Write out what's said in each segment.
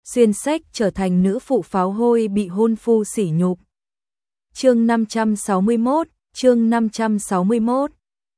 xuyên sách trở thành nữ phụ pháo hôi bị hôn phu sỉ nhục. Chương 561, chương 561.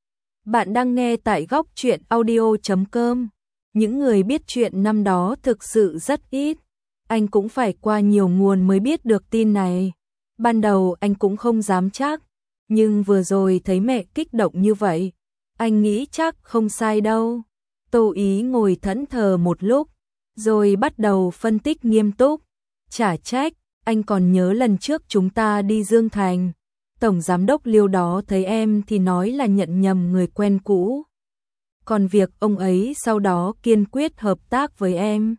Bạn đang nghe tại góc truyện audio.com. Những người biết chuyện năm đó thực sự rất ít. Anh cũng phải qua nhiều nguồn mới biết được tin này. Ban đầu anh cũng không dám chắc, nhưng vừa rồi thấy mẹ kích động như vậy, anh nghĩ chắc không sai đâu. Tô Ý ngồi thẫn thờ một lúc, rồi bắt đầu phân tích nghiêm túc. Chả trách, anh còn nhớ lần trước chúng ta đi Dương Thành, tổng giám đốc Liêu đó thấy em thì nói là nhận nhầm người quen cũ. Còn việc ông ấy sau đó kiên quyết hợp tác với em,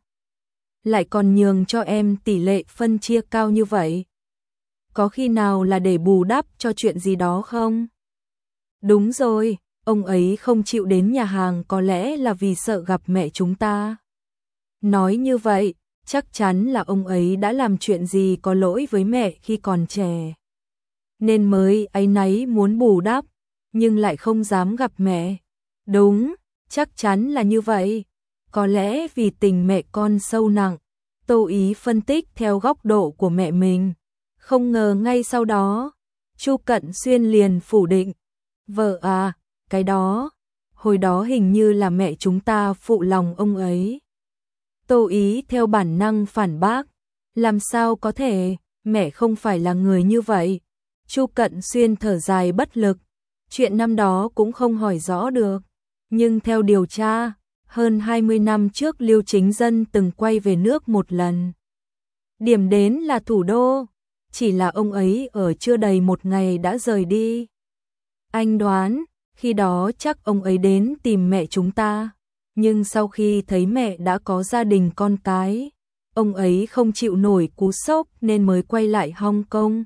lại còn nhường cho em tỷ lệ phân chia cao như vậy. Có khi nào là để bù đắp cho chuyện gì đó không? Đúng rồi, ông ấy không chịu đến nhà hàng có lẽ là vì sợ gặp mẹ chúng ta. Nói như vậy, chắc chắn là ông ấy đã làm chuyện gì có lỗi với mẹ khi còn trẻ, nên mới áy náy muốn bù đắp, nhưng lại không dám gặp mẹ. Đúng, chắc chắn là như vậy. Có lẽ vì tình mẹ con sâu nặng. Tô Ý phân tích theo góc độ của mẹ mình. Không ngờ ngay sau đó, Chu Cận Xuyên liền phủ định. Vợ à, cái đó, hồi đó hình như là mẹ chúng ta phụ lòng ông ấy. Tô Ý theo bản năng phản bác. Làm sao có thể, mẹ không phải là người như vậy. Chu Cận Xuyên thở dài bất lực. Chuyện năm đó cũng không hỏi rõ được. Nhưng theo điều tra, hơn 20 năm trước Liêu Chính Dân từng quay về nước một lần. Điểm đến là thủ đô, chỉ là ông ấy ở chưa đầy một ngày đã rời đi. Anh đoán, khi đó chắc ông ấy đến tìm mẹ chúng ta, nhưng sau khi thấy mẹ đã có gia đình con cái, ông ấy không chịu nổi cú sốc nên mới quay lại Hong Kong.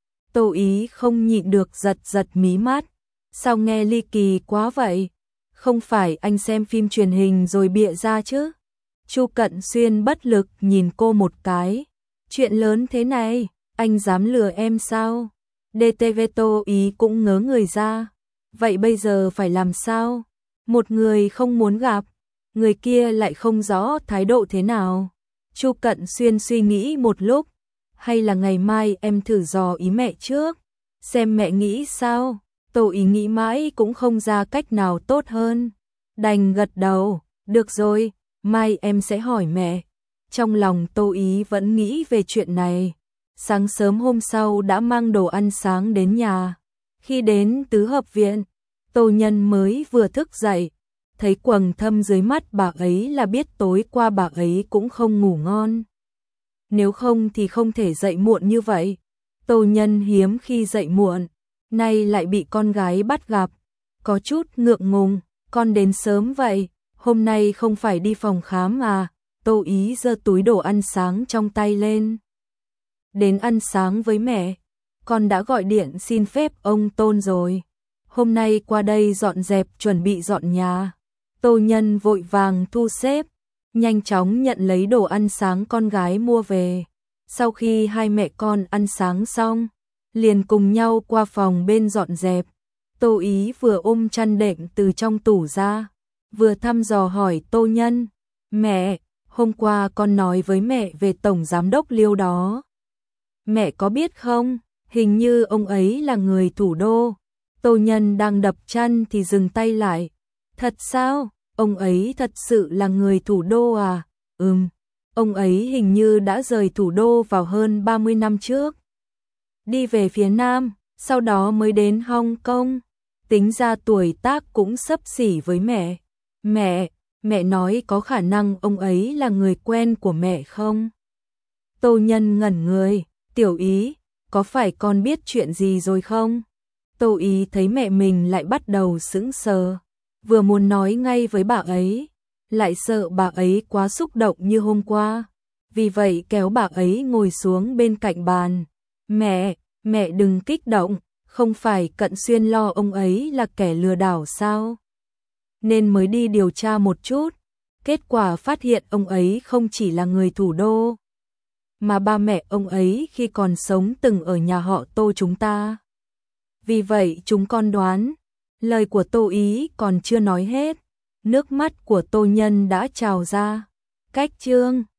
Tô Ý không nhịn được giật giật mí mắt, sao nghe ly kỳ quá vậy? Không phải anh xem phim truyền hình rồi bịa ra chứ? Chu Cận Xuyên bất lực nhìn cô một cái. Chuyện lớn thế này, anh dám lừa em sao? DTV Tô Ý cũng ngớ người ra. Vậy bây giờ phải làm sao? Một người không muốn gặp, người kia lại không rõ thái độ thế nào. Chu Cận Xuyên suy nghĩ một lúc. Hay là ngày mai em thử dò ý mẹ trước, xem mẹ nghĩ sao? Tô Ý nghĩ mãi cũng không ra cách nào tốt hơn. Đành gật đầu, được rồi, mai em sẽ hỏi mẹ. Trong lòng Tô Ý vẫn nghĩ về chuyện này. Sáng sớm hôm sau đã mang đồ ăn sáng đến nhà. Khi đến tứ hợp viện, Tô Nhân mới vừa thức dậy. Thấy quầng thâm dưới mắt bà ấy là biết tối qua bà ấy cũng không ngủ ngon. Nếu không thì không thể dậy muộn như vậy. Tô Nhân hiếm khi dậy muộn, nay lại bị con gái bắt gặp. Có chút ngượng ngùng, con đến sớm vậy, hôm nay không phải đi phòng khám à? Tô Ý giơ túi đồ ăn sáng trong tay lên. Đến ăn sáng với mẹ, con đã gọi điện xin phép ông Tôn rồi. Hôm nay qua đây dọn dẹp chuẩn bị dọn nhà. Tô Nhân vội vàng thu xếp, nhanh chóng nhận lấy đồ ăn sáng con gái mua về. Sau khi hai mẹ con ăn sáng xong, liền cùng nhau qua phòng bên dọn dẹp. Tô Ý vừa ôm chăn đệm từ trong tủ ra, vừa thăm dò hỏi Tô Nhân. Mẹ, hôm qua con nói với mẹ về tổng giám đốc Liêu đó. Mẹ có biết không, hình như ông ấy là người thủ đô. Tô Nhân đang đập chăn thì dừng tay lại. Thật sao? Ông ấy thật sự là người thủ đô à? Ông ấy hình như đã rời thủ đô vào hơn 30 năm trước. Đi về phía Nam, sau đó mới đến Hong Kong. Tính ra tuổi tác cũng xấp xỉ với mẹ. Mẹ nói có khả năng ông ấy là người quen của mẹ không? Tô Nhân ngẩn người, Tiểu Ý, có phải con biết chuyện gì rồi không? Tô Ý thấy mẹ mình lại bắt đầu sững sờ. Vừa muốn nói ngay với bà ấy, lại sợ bà ấy quá xúc động như hôm qua. Vì vậy kéo bà ấy ngồi xuống bên cạnh bàn. Mẹ đừng kích động, không phải Cận Xuyên lo ông ấy là kẻ lừa đảo sao? Nên mới đi điều tra một chút. Kết quả phát hiện ông ấy không chỉ là người thủ đô, mà ba mẹ ông ấy khi còn sống từng ở nhà họ Tô chúng ta. Vì vậy chúng con đoán, lời của Tô Ý còn chưa nói hết, nước mắt của Tô Nhân đã trào ra. Cách chương